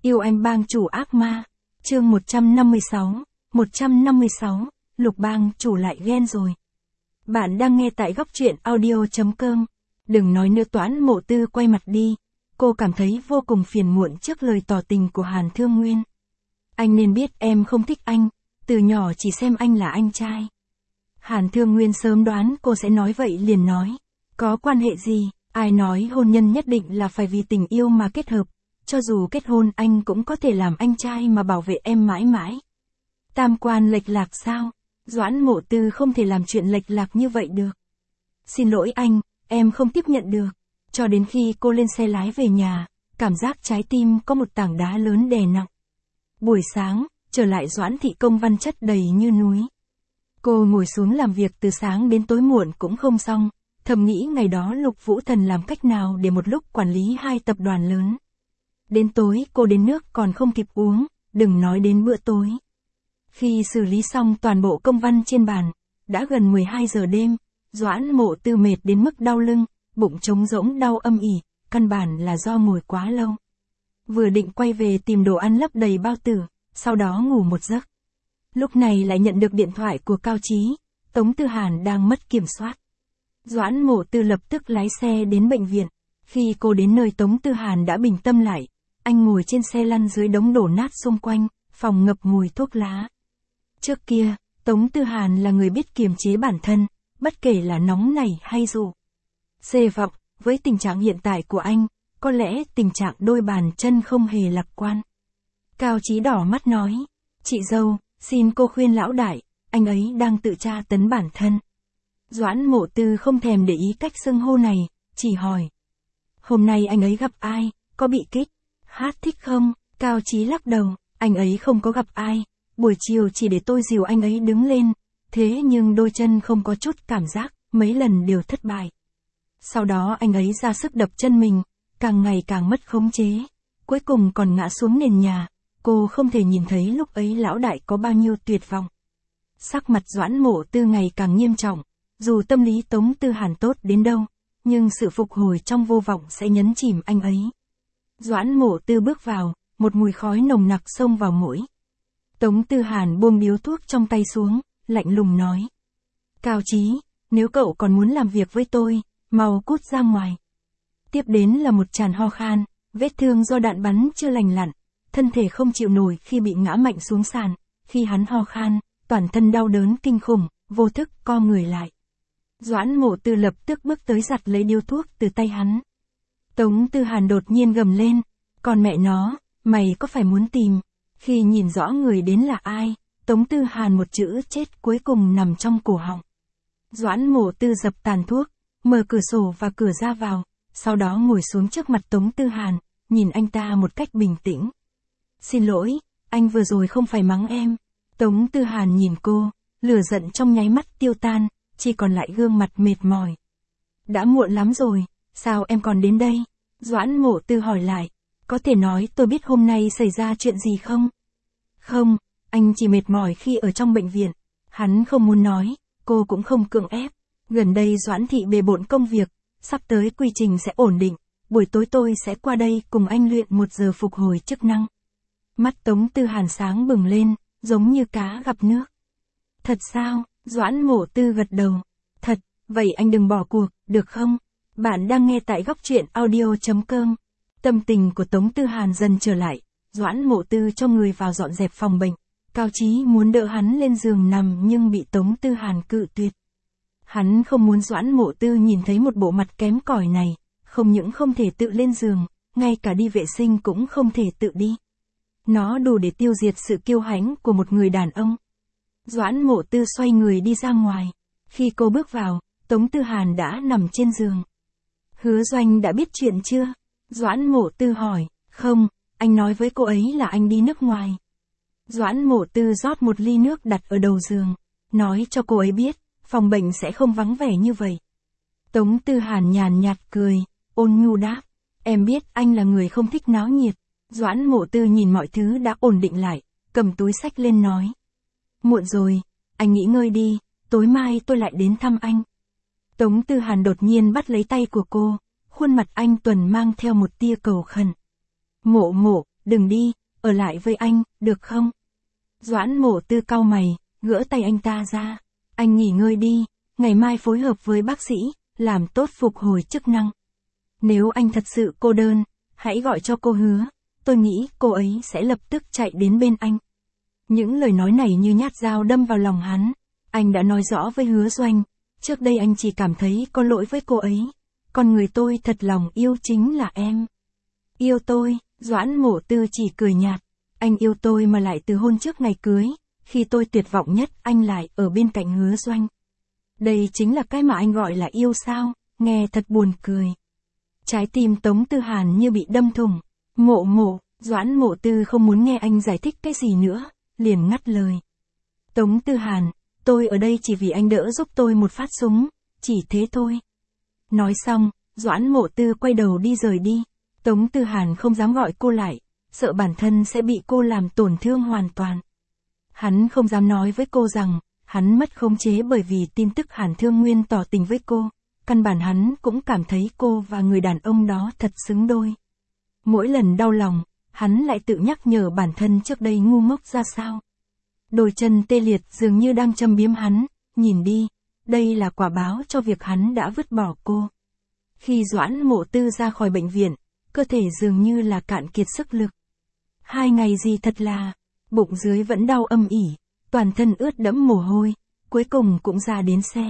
Yêu anh bang chủ ác ma. Chương 156. 156, Lục bang chủ lại ghen rồi. Bạn đang nghe tại góc truyện audio.com. Đừng nói nữa, Toãn Mộ Tư quay mặt đi. Cô cảm thấy vô cùng phiền muộn trước lời tỏ tình của Hàn Thương Nguyên. Anh nên biết em không thích anh, từ nhỏ chỉ xem anh là anh trai. Hàn Thương Nguyên sớm đoán cô sẽ nói vậy liền nói. Có quan hệ gì, ai nói hôn nhân nhất định là phải vì tình yêu mà kết hợp. Cho dù kết hôn anh cũng có thể làm anh trai mà bảo vệ em mãi mãi. Tam quan lệch lạc sao? Doãn Mộ Tư không thể làm chuyện lệch lạc như vậy được. Xin lỗi anh, em không tiếp nhận được. Cho đến khi cô lên xe lái về nhà, cảm giác trái tim có một tảng đá lớn đè nặng. Buổi sáng, trở lại Doãn thị công văn chất đầy như núi. Cô ngồi xuống làm việc từ sáng đến tối muộn cũng không xong, thầm nghĩ ngày đó Lục Vũ Thần làm cách nào để một lúc quản lý hai tập đoàn lớn. Đến tối cô đến nước còn không kịp uống, đừng nói đến bữa tối. Khi xử lý xong toàn bộ công văn trên bàn, đã gần 12 giờ đêm, Doãn Mộ Tư mệt đến mức đau lưng, bụng trống rỗng đau âm ỉ, căn bản là do ngồi quá lâu. Vừa định quay về tìm đồ ăn lấp đầy bao tử, sau đó ngủ một giấc. Lúc này lại nhận được điện thoại của Cao Chí, Tống Tư Hàn đang mất kiểm soát. Doãn Mộ Tư lập tức lái xe đến bệnh viện. Khi cô đến nơi Tống Tư Hàn đã bình tâm lại, anh ngồi trên xe lăn dưới đống đổ nát xung quanh, phòng ngập mùi thuốc lá. Trước kia, Tống Tư Hàn là người biết kiềm chế bản thân, bất kể là nóng nảy hay dụ. Xê vọng, với tình trạng hiện tại của anh, có lẽ tình trạng đôi bàn chân không hề lạc quan. Cao Chí đỏ mắt nói, chị dâu, xin cô khuyên lão đại, anh ấy đang tự tra tấn bản thân. Doãn Mộ Tư không thèm để ý cách xưng hô này, chỉ hỏi. Hôm nay anh ấy gặp ai, có bị kích, hát thích không? Cao Chí lắc đầu, anh ấy không có gặp ai, buổi chiều chỉ để tôi dìu anh ấy đứng lên, thế nhưng đôi chân không có chút cảm giác, mấy lần đều thất bại. Sau đó anh ấy ra sức đập chân mình, càng ngày càng mất khống chế, cuối cùng còn ngã xuống nền nhà, cô không thể nhìn thấy lúc ấy lão đại có bao nhiêu tuyệt vọng. Sắc mặt Doãn Mộ Tư ngày càng nghiêm trọng, dù tâm lý Tống Tư Hàn tốt đến đâu, nhưng sự phục hồi trong vô vọng sẽ nhấn chìm anh ấy. Doãn Mộ Tư bước vào, một mùi khói nồng nặc xông vào mũi. Tống Tư Hàn buông điếu thuốc trong tay xuống, lạnh lùng nói. Cao Chí, nếu cậu còn muốn làm việc với tôi, mau cút ra ngoài. Tiếp đến là một tràng ho khan, vết thương do đạn bắn chưa lành lặn, thân thể không chịu nổi khi bị ngã mạnh xuống sàn, khi hắn ho khan, toàn thân đau đớn kinh khủng, vô thức co người lại. Doãn Mộ Tư lập tức bước tới giật lấy điếu thuốc từ tay hắn. Tống Tư Hàn đột nhiên gầm lên, còn mẹ nó, mày có phải muốn tìm? Khi nhìn rõ người đến là ai, Tống Tư Hàn một chữ chết cuối cùng nằm trong cổ họng. Doãn Mộ Tư dập tàn thuốc, mở cửa sổ và cửa ra vào, sau đó ngồi xuống trước mặt Tống Tư Hàn, nhìn anh ta một cách bình tĩnh. Xin lỗi, anh vừa rồi không phải mắng em. Tống Tư Hàn nhìn cô, lửa giận trong nháy mắt tiêu tan, chỉ còn lại gương mặt mệt mỏi. Đã muộn lắm rồi, sao em còn đến đây? Doãn Mộ Tư hỏi lại, có thể nói tôi biết hôm nay xảy ra chuyện gì không? Không, anh chỉ mệt mỏi khi ở trong bệnh viện. Hắn không muốn nói, cô cũng không cưỡng ép. Gần đây Doãn thị bề bộn công việc, sắp tới quy trình sẽ ổn định, buổi tối tôi sẽ qua đây cùng anh luyện 1 giờ phục hồi chức năng. Mắt Tống Tư Hàn sáng bừng lên, giống như cá gặp nước. Thật sao? Doãn Mộ Tư gật đầu. Thật, vậy anh đừng bỏ cuộc, được không? Bạn đang nghe tại góc truyện audio.com. Tâm tình của Tống Tư Hàn dần trở lại, Doãn Mộ Tư cho người vào dọn dẹp phòng bệnh. Cao Chí muốn đỡ hắn lên giường nằm nhưng bị Tống Tư Hàn cự tuyệt. Hắn không muốn Doãn Mộ Tư nhìn thấy một bộ mặt kém cỏi này, không những không thể tự lên giường, ngay cả đi vệ sinh cũng không thể tự đi. Nó đủ để tiêu diệt sự kiêu hãnh của một người đàn ông. Doãn Mộ Tư xoay người đi ra ngoài. Khi cô bước vào, Tống Tư Hàn đã nằm trên giường. Hứa Doanh đã biết chuyện chưa? Doãn Mộ Tư hỏi. Không, anh nói với cô ấy là anh đi nước ngoài. Doãn Mộ Tư rót một ly nước đặt ở đầu giường, nói cho cô ấy biết, phòng bệnh sẽ không vắng vẻ như vậy. Tống Tư Hàn nhàn nhạt cười, ôn nhu đáp. Em biết anh là người không thích náo nhiệt. Doãn Mộ Tư nhìn mọi thứ đã ổn định lại, cầm túi xách lên nói. Muộn rồi, anh nghỉ ngơi đi, tối mai tôi lại đến thăm anh. Tống Tư Hàn đột nhiên bắt lấy tay của cô, khuôn mặt anh tuần mang theo một tia cầu khẩn. Mộ Mộ, đừng đi, ở lại với anh, được không? Doãn Mộ Tư cau mày, gỡ tay anh ta ra. Anh nghỉ ngơi đi, ngày mai phối hợp với bác sĩ, làm tốt phục hồi chức năng. Nếu anh thật sự cô đơn, hãy gọi cho cô Hứa, tôi nghĩ cô ấy sẽ lập tức chạy đến bên anh. Những lời nói này như nhát dao đâm vào lòng hắn. Anh đã nói rõ với Hứa Doanh, trước đây anh chỉ cảm thấy có lỗi với cô ấy. Còn người tôi thật lòng yêu chính là em. Yêu tôi, Doãn Mộ Tư chỉ cười nhạt. Anh yêu tôi mà lại từ hôn trước ngày cưới. Khi tôi tuyệt vọng nhất, anh lại ở bên cạnh Hứa Doanh. Đây chính là cái mà anh gọi là yêu sao, nghe thật buồn cười. Trái tim Tống Tư Hàn như bị đâm thủng. Mộ, Doãn Mộ Tư không muốn nghe anh giải thích cái gì nữa, liền ngắt lời. Tống Tư Hàn, tôi ở đây chỉ vì anh đỡ giúp tôi một phát súng, chỉ thế thôi. Nói xong, Doãn Mộ Tư quay đầu đi rời đi. Tống Tư Hàn không dám gọi cô lại, sợ bản thân sẽ bị cô làm tổn thương hoàn toàn. Hắn không dám nói với cô rằng, hắn mất khống chế bởi vì tin tức Hàn Thương Nguyên tỏ tình với cô. Căn bản hắn cũng cảm thấy cô và người đàn ông đó thật xứng đôi. Mỗi lần đau lòng, hắn lại tự nhắc nhở bản thân trước đây ngu ngốc ra sao. Đôi chân tê liệt dường như đang châm biếm hắn, nhìn đi, đây là quả báo cho việc hắn đã vứt bỏ cô. Khi Doãn Mộ Tư ra khỏi bệnh viện, cơ thể dường như là cạn kiệt sức lực. 2 ngày gì thật là, bụng dưới vẫn đau âm ỉ, toàn thân ướt đẫm mồ hôi, cuối cùng cũng ra đến xe.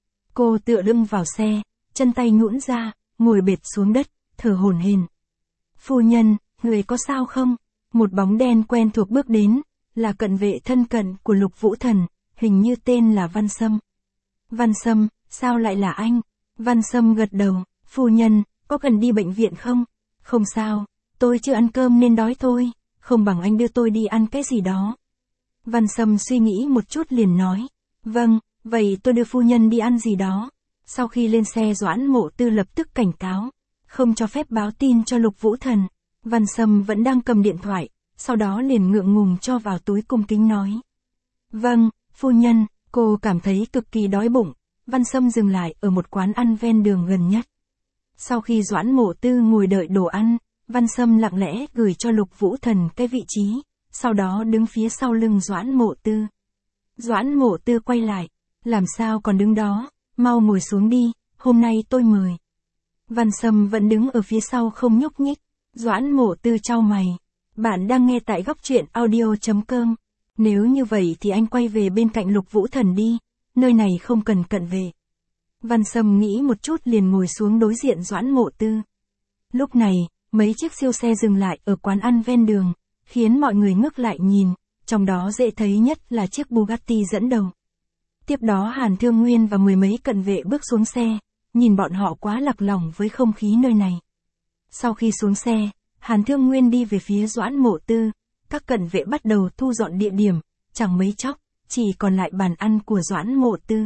Cô tựa lưng vào xe, chân tay nhũn ra, ngồi bệt xuống đất, thở hổn hển. Phu nhân, người có sao không? Một bóng đen quen thuộc bước đến, là cận vệ thân cận của Lục Vũ Thần, hình như tên là Văn Sâm. Văn Sâm, sao lại là anh? Văn Sâm gật đầu, phu nhân, có cần đi bệnh viện không? Không sao, tôi chưa ăn cơm nên đói thôi, không bằng anh đưa tôi đi ăn cái gì đó. Văn Sâm suy nghĩ một chút liền nói, vâng, vậy tôi đưa phu nhân đi ăn gì đó. Sau khi lên xe Doãn Mộ Tư lập tức cảnh cáo, không cho phép báo tin cho Lục Vũ Thần. Văn Sâm vẫn đang cầm điện thoại, sau đó liền ngượng ngùng cho vào túi cung kính nói. Vâng, phu nhân, cô cảm thấy cực kỳ đói bụng. Văn Sâm dừng lại ở một quán ăn ven đường gần nhất. Sau khi Doãn Mộ Tư ngồi đợi đồ ăn, Văn Sâm lặng lẽ gửi cho Lục Vũ Thần cái vị trí, sau đó đứng phía sau lưng Doãn Mộ Tư. Doãn Mộ Tư quay lại, làm sao còn đứng đó, mau ngồi xuống đi, hôm nay tôi mời. Văn Sâm vẫn đứng ở phía sau không nhúc nhích. Doãn Mộ Tư chau mày. Bạn đang nghe tại góc truyện audio.com. Nếu như vậy thì anh quay về bên cạnh Lục Vũ Thần đi, nơi này không cần cận vệ. Văn Sâm nghĩ một chút liền ngồi xuống đối diện Doãn Mộ Tư. Lúc này, mấy chiếc siêu xe dừng lại ở quán ăn ven đường, khiến mọi người ngước lại nhìn, trong đó dễ thấy nhất là chiếc Bugatti dẫn đầu. Tiếp đó Hàn Thương Nguyên và 10 mấy cận vệ bước xuống xe, nhìn bọn họ quá lạc lòng với không khí nơi này. Sau khi xuống xe, Hàn Thương Nguyên đi về phía Doãn Mộ Tư, các cận vệ bắt đầu thu dọn địa điểm, chẳng mấy chốc, chỉ còn lại bàn ăn của Doãn Mộ Tư.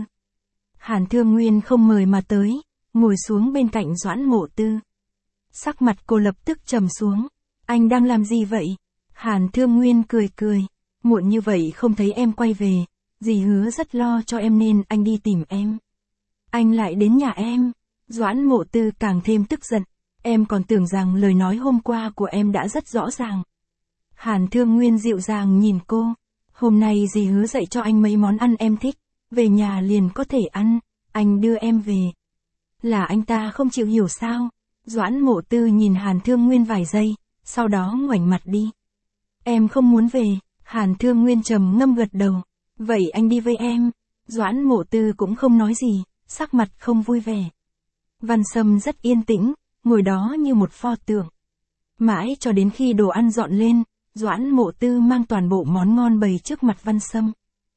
Hàn Thương Nguyên không mời mà tới, ngồi xuống bên cạnh Doãn Mộ Tư. Sắc mặt cô lập tức trầm xuống. Anh đang làm gì vậy? Hàn Thương Nguyên cười cười. Muộn như vậy không thấy em quay về, dì Hứa rất lo cho em nên anh đi tìm em. Anh lại đến nhà em. Doãn Mộ Tư càng thêm tức giận. Em còn tưởng rằng lời nói hôm qua của em đã rất rõ ràng. Hàn Thương Nguyên dịu dàng nhìn cô. Hôm nay dì Hứa dạy cho anh mấy món ăn em thích, về nhà liền có thể ăn, anh đưa em về. Là anh ta không chịu hiểu sao? Doãn Mộ Tư nhìn Hàn Thương Nguyên vài giây, sau đó ngoảnh mặt đi. Em không muốn về. Hàn Thương Nguyên trầm ngâm gật đầu. Vậy anh đi với em. Doãn Mộ Tư cũng không nói gì, sắc mặt không vui vẻ. Văn Sâm rất yên tĩnh, ngồi đó như một pho tượng. Mãi cho đến khi đồ ăn dọn lên, Doãn Mộ Tư mang toàn bộ món ngon bày trước mặt Văn Sâm.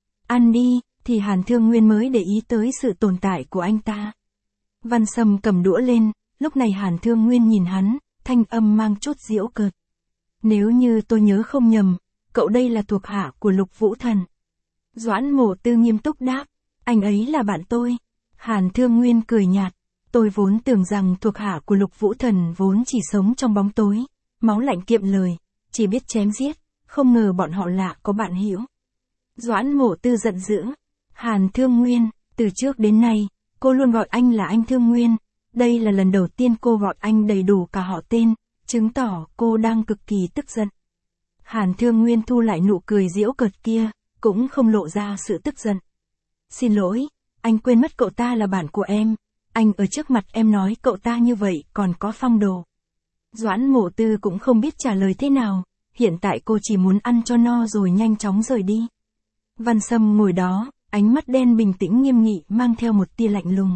Ăn đi, thì Hàn Thương Nguyên mới để ý tới sự tồn tại của anh ta. Văn Sâm cầm đũa lên, lúc này Hàn Thương Nguyên nhìn hắn, thanh âm mang chút giễu cợt. Nếu như tôi nhớ không nhầm, cậu đây là thuộc hạ của Lục Vũ Thần. Doãn Mộ Tư nghiêm túc đáp, anh ấy là bạn tôi. Hàn Thương Nguyên cười nhạt, tôi vốn tưởng rằng thuộc hạ của Lục Vũ Thần vốn chỉ sống trong bóng tối, máu lạnh kiệm lời, chỉ biết chém giết, không ngờ bọn họ lạ có bạn hữu. Doãn Mộ Tư giận dữ, Hàn Thương Nguyên, từ trước đến nay, cô luôn gọi anh là anh Thương Nguyên, đây là lần đầu tiên cô gọi anh đầy đủ cả họ tên, chứng tỏ cô đang cực kỳ tức giận. Hàn Thương Nguyên thu lại nụ cười giễu cợt kia, cũng không lộ ra sự tức giận. Xin lỗi, anh quên mất cậu ta là bạn của em. Anh ở trước mặt em nói cậu ta như vậy còn có phong độ. Doãn Mộ Tư cũng không biết trả lời thế nào, hiện tại cô chỉ muốn ăn cho no rồi nhanh chóng rời đi. Văn Sâm ngồi đó, ánh mắt đen bình tĩnh nghiêm nghị mang theo một tia lạnh lùng.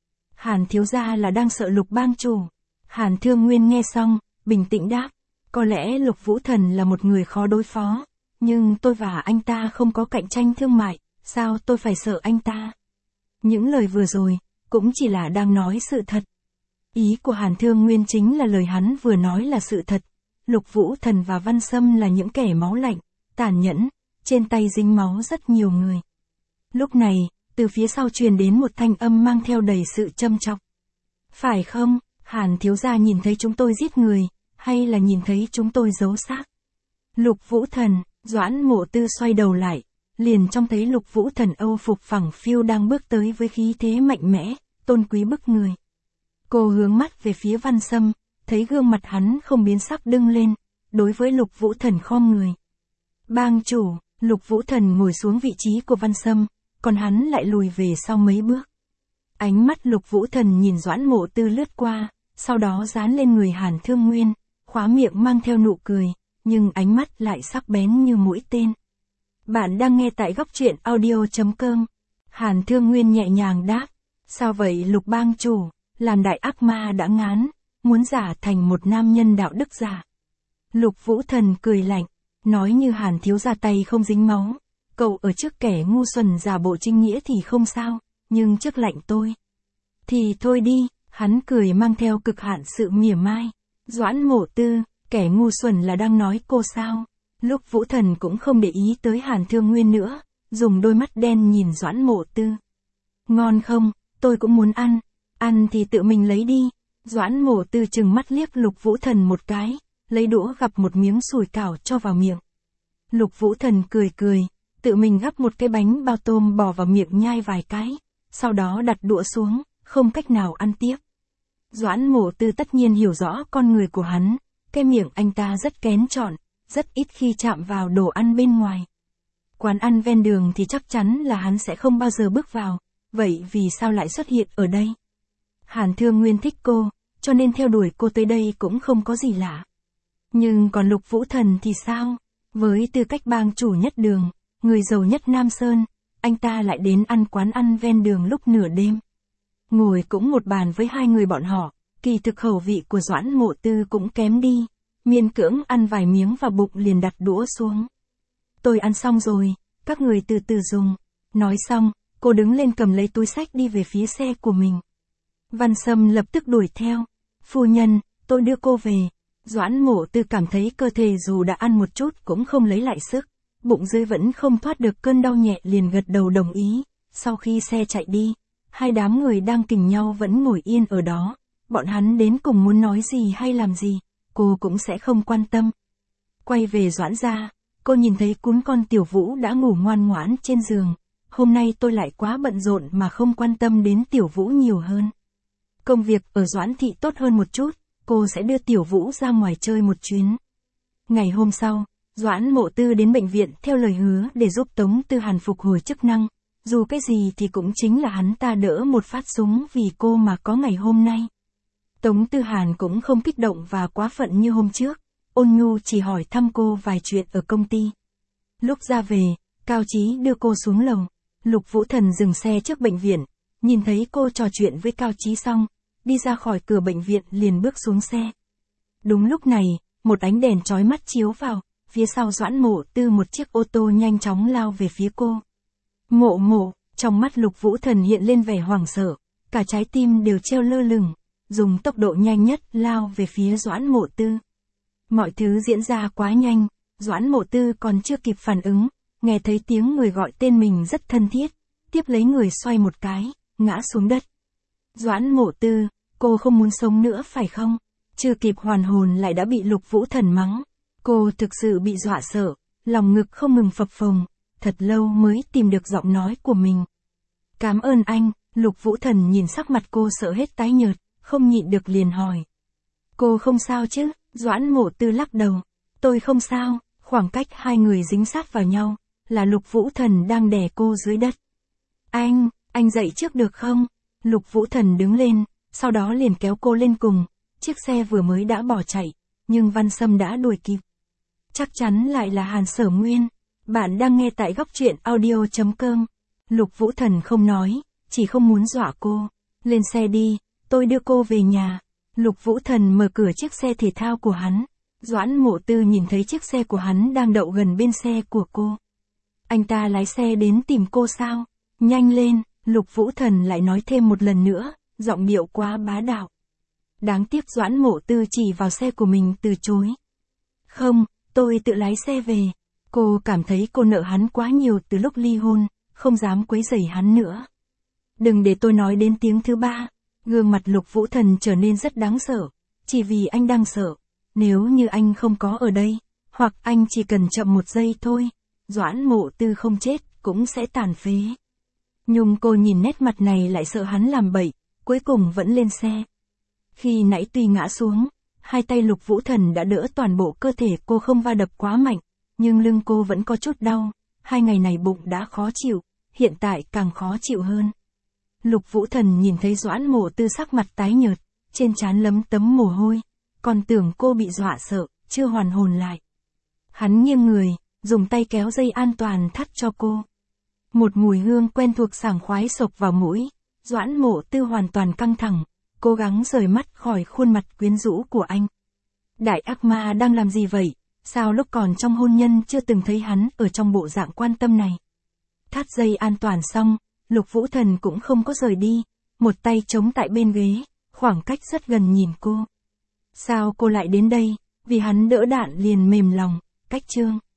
Hàn thiếu gia là đang sợ Lục bang chủ. Hàn Thương Nguyên nghe xong, bình tĩnh đáp. Có lẽ Lục Vũ Thần là một người khó đối phó, nhưng tôi và anh ta không có cạnh tranh thương mại, sao tôi phải sợ anh ta? Những lời vừa rồi, cũng chỉ là đang nói sự thật. Ý của Hàn Thương Nguyên chính là lời hắn vừa nói là sự thật. Lục Vũ Thần và Văn Sâm là những kẻ máu lạnh, tàn nhẫn, trên tay dính máu rất nhiều người. Lúc này, từ phía sau truyền đến một thanh âm mang theo đầy sự châm chọc. Phải không, Hàn thiếu gia nhìn thấy chúng tôi giết người, hay là nhìn thấy chúng tôi giấu xác? Lục Vũ Thần, Doãn Mộ Tư xoay đầu lại, liền trông thấy Lục Vũ Thần Âu phục phẳng phiu đang bước tới với khí thế mạnh mẽ, tôn quý bức người. Cô hướng mắt về phía Văn Sâm, thấy gương mặt hắn không biến sắc đưng lên, đối với Lục Vũ Thần khom người. Bang chủ, Lục Vũ Thần ngồi xuống vị trí của Văn Sâm, còn hắn lại lùi về sau mấy bước. Ánh mắt Lục Vũ Thần nhìn Doãn Mộ Tư lướt qua, sau đó dán lên người Hàn Thương Nguyên, khóe miệng mang theo nụ cười, nhưng ánh mắt lại sắc bén như mũi tên. Bạn đang nghe tại góc truyện audio.com. Hàn Thương Nguyên nhẹ nhàng đáp. Sao vậy Lục bang chủ, làm đại ác ma đã ngán, muốn giả thành một nam nhân đạo đức giả. Lục Vũ Thần cười lạnh, nói như Hàn thiếu gia tay không dính máu. Cậu ở trước kẻ ngu xuẩn giả bộ trinh nghĩa thì không sao, nhưng trước lạnh tôi thì thôi đi, hắn cười mang theo cực hạn sự mỉa mai. Doãn Mộ Tư, kẻ ngu xuẩn là đang nói cô sao? Lúc Vũ Thần cũng không để ý tới Hàn Thương Nguyên nữa, dùng đôi mắt đen nhìn Doãn Mộ Tư. Ngon không, tôi cũng muốn ăn thì tự mình lấy đi. Doãn Mộ Tư trừng mắt liếc Lục Vũ Thần một cái, lấy đũa gắp một miếng sủi cảo cho vào miệng. Lục Vũ Thần cười, tự mình gắp một cái bánh bao tôm bỏ vào miệng nhai vài cái, sau đó đặt đũa xuống, không cách nào ăn tiếp. Doãn Mộ Tư tất nhiên hiểu rõ con người của hắn, cái miệng anh ta rất kén chọn, rất ít khi chạm vào đồ ăn bên ngoài. Quán ăn ven đường thì chắc chắn là hắn sẽ không bao giờ bước vào, vậy vì sao lại xuất hiện ở đây? Hàn Thương Nguyên thích cô, cho nên theo đuổi cô tới đây cũng không có gì lạ. Nhưng còn Lục Vũ Thần thì sao? Với tư cách bang chủ nhất đường, người giàu nhất Nam Sơn, anh ta lại đến ăn quán ăn ven đường lúc nửa đêm. Ngồi cũng một bàn với hai người bọn họ, kỳ thực khẩu vị của Doãn Mộ Tư cũng kém đi, miễn cưỡng ăn vài miếng vào bụng liền đặt đũa xuống. Tôi ăn xong rồi, các người từ từ dùng. Nói xong, cô đứng lên cầm lấy túi xách đi về phía xe của mình. Văn Sâm lập tức đuổi theo. Phu nhân, tôi đưa cô về. Doãn Mộ Tư cảm thấy cơ thể dù đã ăn một chút cũng không lấy lại sức, bụng dưới vẫn không thoát được cơn đau nhẹ liền gật đầu đồng ý. Sau khi xe chạy đi, hai đám người đang kình nhau vẫn ngồi yên ở đó, bọn hắn đến cùng muốn nói gì hay làm gì, cô cũng sẽ không quan tâm. Quay về Doãn gia, cô nhìn thấy cún con Tiểu Vũ đã ngủ ngoan ngoãn trên giường. Hôm nay tôi lại quá bận rộn mà không quan tâm đến Tiểu Vũ nhiều hơn. Công việc ở Doãn thị tốt hơn một chút, cô sẽ đưa Tiểu Vũ ra ngoài chơi một chuyến. Ngày hôm sau, Doãn Mộ Tư đến bệnh viện theo lời hứa để giúp Tống Tư Hàn phục hồi chức năng. Dù cái gì thì cũng chính là hắn ta đỡ một phát súng vì cô mà có ngày hôm nay. Tống Tư Hàn cũng không kích động và quá phận như hôm trước, ôn nhu chỉ hỏi thăm cô vài chuyện ở công ty. Lúc ra về, Cao Chí đưa cô xuống lầu. Lục Vũ Thần dừng xe trước bệnh viện, nhìn thấy cô trò chuyện với Cao Chí xong, đi ra khỏi cửa bệnh viện liền bước xuống xe. Đúng lúc này, một ánh đèn chói mắt chiếu vào, phía sau Doãn Mộ Tư một chiếc ô tô nhanh chóng lao về phía cô. Mộ, trong mắt Lục Vũ Thần hiện lên vẻ hoảng sợ, cả trái tim đều treo lơ lửng, dùng tốc độ nhanh nhất lao về phía Doãn Mộ Tư. Mọi thứ diễn ra quá nhanh, Doãn Mộ Tư còn chưa kịp phản ứng, nghe thấy tiếng người gọi tên mình rất thân thiết, tiếp lấy người xoay một cái, ngã xuống đất. Doãn Mộ Tư, cô không muốn sống nữa phải không? Chưa kịp hoàn hồn lại đã bị Lục Vũ Thần mắng. Cô thực sự bị dọa sợ, lòng ngực không ngừng phập phồng, thật lâu mới tìm được giọng nói của mình. Cảm ơn anh. Lục Vũ Thần nhìn sắc mặt cô sợ hết tái nhợt, không nhịn được liền hỏi. Cô không sao chứ? Doãn Mộ Tư lắc đầu. Tôi không sao, Khoảng cách hai người dính sát vào nhau, là Lục Vũ Thần đang đè cô dưới đất. Anh dậy trước được không? Lục Vũ Thần đứng lên, sau đó liền kéo cô lên cùng, chiếc xe vừa mới đã bỏ chạy, nhưng Văn Sâm đã đuổi kịp. Chắc chắn lại là Hàn Sở Nguyên. Bạn đang nghe tại góc truyện audio.com. Lục Vũ Thần không nói, chỉ không muốn dọa cô. Lên xe đi, tôi đưa cô về nhà. Lục Vũ Thần mở cửa chiếc xe thể thao của hắn. Doãn Mộ Tư nhìn thấy chiếc xe của hắn đang đậu gần bên xe của cô. Anh ta lái xe đến tìm cô sao? Nhanh lên, Lục Vũ Thần lại nói thêm một lần nữa, giọng điệu quá bá đạo. Đáng tiếc Doãn Mộ Tư chỉ vào xe của mình từ chối. Không, tôi tự lái xe về. Cô cảm thấy cô nợ hắn quá nhiều từ lúc ly hôn, không dám quấy rầy hắn nữa. Đừng để tôi nói đến tiếng thứ ba. Gương mặt Lục Vũ Thần trở nên rất đáng sợ, chỉ vì anh đang sợ. Nếu như anh không có ở đây, hoặc anh chỉ cần chậm một giây thôi, Doãn Mộ Tư không chết, cũng sẽ tàn phế. Nhưng cô nhìn nét mặt này lại sợ hắn làm bậy, cuối cùng vẫn lên xe. Khi nãy tuy ngã xuống, hai tay Lục Vũ Thần đã đỡ toàn bộ cơ thể cô không va đập quá mạnh, nhưng lưng cô vẫn có chút đau, 2 ngày này bụng đã khó chịu, hiện tại càng khó chịu hơn. Lục Vũ Thần nhìn thấy Doãn Mộ Tư sắc mặt tái nhợt, trên trán lấm tấm mồ hôi, còn tưởng cô bị dọa sợ, chưa hoàn hồn lại. Hắn nghiêng người, dùng tay kéo dây an toàn thắt cho cô. Một mùi hương quen thuộc sảng khoái xộc vào mũi, Doãn Mộ Tư hoàn toàn căng thẳng, cố gắng rời mắt khỏi khuôn mặt quyến rũ của anh. Đại ác ma đang làm gì vậy? Sao lúc còn trong hôn nhân chưa từng thấy hắn ở trong bộ dạng quan tâm này? Thắt dây an toàn xong, Lục Vũ Thần cũng không có rời đi, một tay chống tại bên ghế, khoảng cách rất gần nhìn cô. Sao cô lại đến đây? Vì hắn đỡ đạn liền mềm lòng, cách chương.